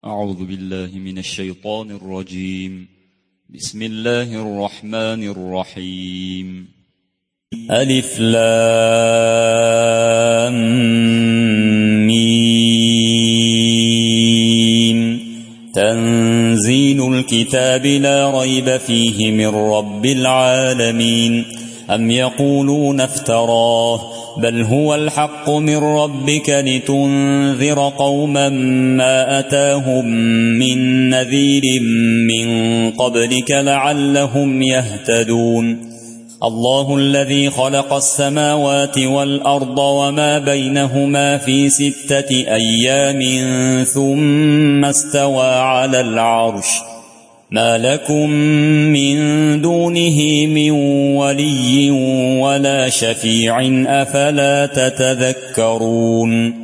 أعوذ بالله من الشيطان الرجيم. بسم الله الرحمن الرحيم. ألف لام ميم. تنزيل الكتاب لا ريب فيه من رب العالمين. أم يقولون افتراه بل هو الحق من ربك لتنذر قوما ما أتاهم من نذير من قبلك لعلهم يهتدون. الله الذي خلق السماوات والأرض وما بينهما في 6 أيام ثم استوى على العرش. ما لكم من دونه من ولي ولا شفيع أفلا تتذكرون.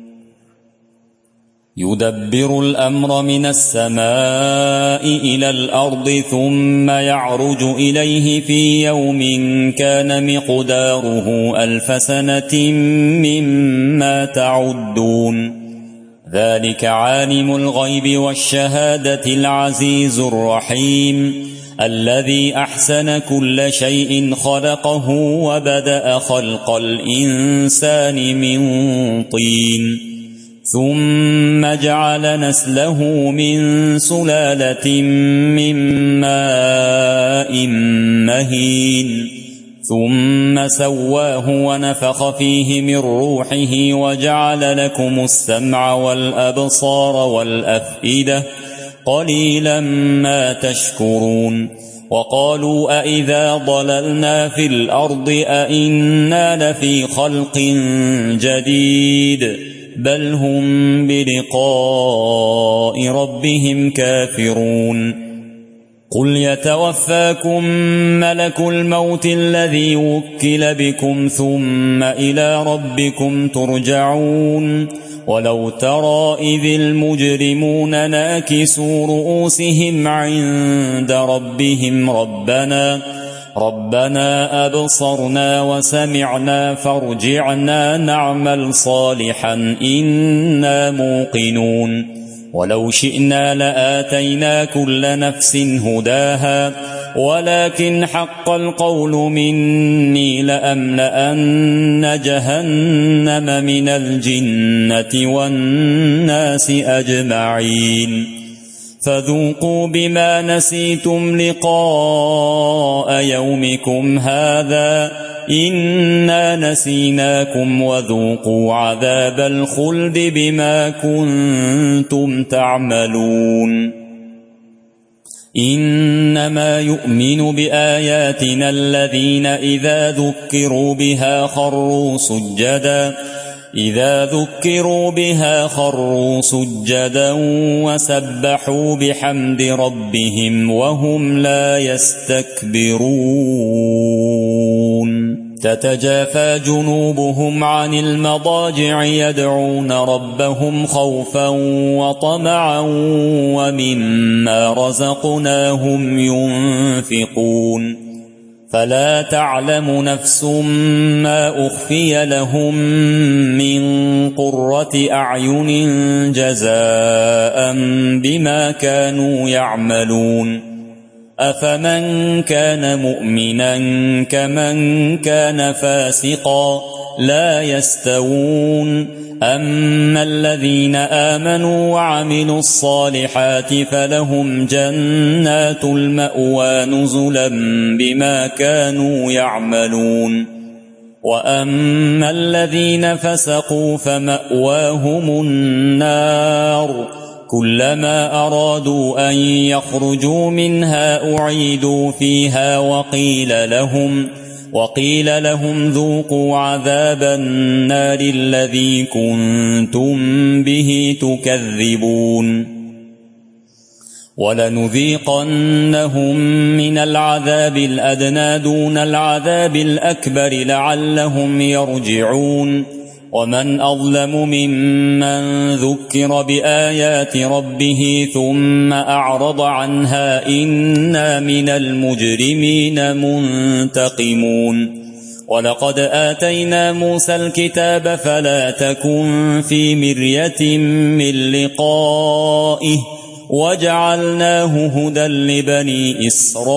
يدبر الأمر من السماء إلى الأرض ثم يعرج إليه في يوم كان مقداره 1000 سنة مما تعدون. ذلك عالم الغيب والشهادة العزيز الرحيم الذي أحسن كل شيء خلقه وبدأ خلق الإنسان من طين ثم جعل نسله من سلالة من ماء مهين ثم سواه ونفخ فيه من روحه وجعل لكم السمع والأبصار والأفئدة قليلا ما تشكرون. وقالوا أئذا ضللنا في الأرض أئنا لفي خلق جديد بل هم بلقاء ربهم كافرون. قل يتوفاكم ملك الموت الذي وكل بكم ثم إلى ربكم ترجعون. ولو ترى إذ المجرمون ناكسوا رؤوسهم عند ربهم ربنا أبصرنا وسمعنا فارجعنا نعمل صالحا إنا موقنون. ولو شئنا لآتينا كل نفس هداها ولكن حق القول مني لأملأن جهنم من الجنة والناس أجمعين. فذوقوا بما نسيتم لقاء يومكم هذا إنا نسيناكم وذوقوا عذاب الخلد بما كنتم تعملون. إنما يؤمن بآياتنا الذين إذا ذكروا بها خروا سجدا وسبحوا بحمد ربهم وهم لا يستكبرون. تتجافى جنوبهم عن المضاجع يدعون ربهم خوفا وطمعا ومما رزقناهم ينفقون. فلا تعلم نفس ما أخفي لهم من قرة أعين جزاء بما كانوا يعملون. أفمن كان مؤمنا كمن كان فاسقا لا يستوون. أما الذين آمنوا وعملوا الصالحات فلهم جنات المأوى نزلا بما كانوا يعملون. وأما الذين فسقوا فمأواهم النار كلما أرادوا أن يخرجوا منها أعيدوا فيها وقيل لهم ذوقوا عذاب النار الذي كنتم به تكذبون. ولنذيقنهم من العذاب الأدنى دون العذاب الأكبر لعلهم يرجعون. ومن أظلم ممن ذكر بآيات ربه ثم أعرض عنها إنا من المجرمين منتقمون. ولقد آتينا موسى الكتاب فلا تكن في مرية من لقائه وجعلناه هدى لبني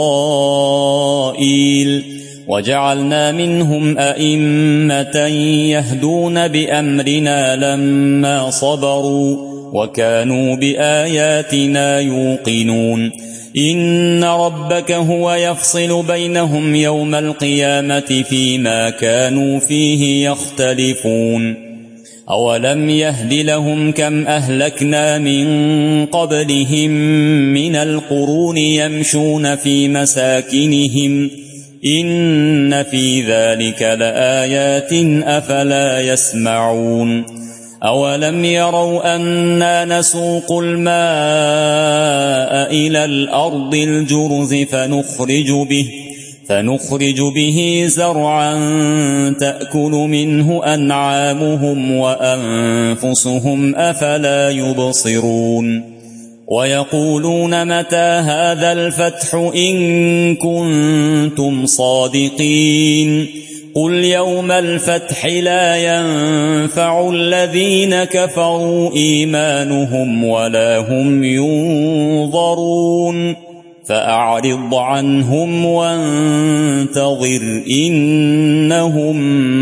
إسرائيل وجعلنا منهم أئمة يهدون بأمرنا لما صبروا وكانوا بآياتنا يوقنون إن ربك هو يفصل بينهم يوم القيامة فيما كانوا فيه يختلفون أولم يهد لهم كم أهلكنا من قبلهم من القرون يمشون في مساكنهم إن في ذلك لآيات أفلا يسمعون أولم يروا أنا نسوق الماء إلى الأرض الجرز فنخرج به زرعا تأكل منه أنعامهم وأنفسهم أفلا يبصرون ويقولون متى هذا الفتح إن كنتم صادقين قل يوم الفتح لا ينفع الذين كفروا إيمانهم ولا هم ينظرون فأعرض عنهم وانتظر إنهم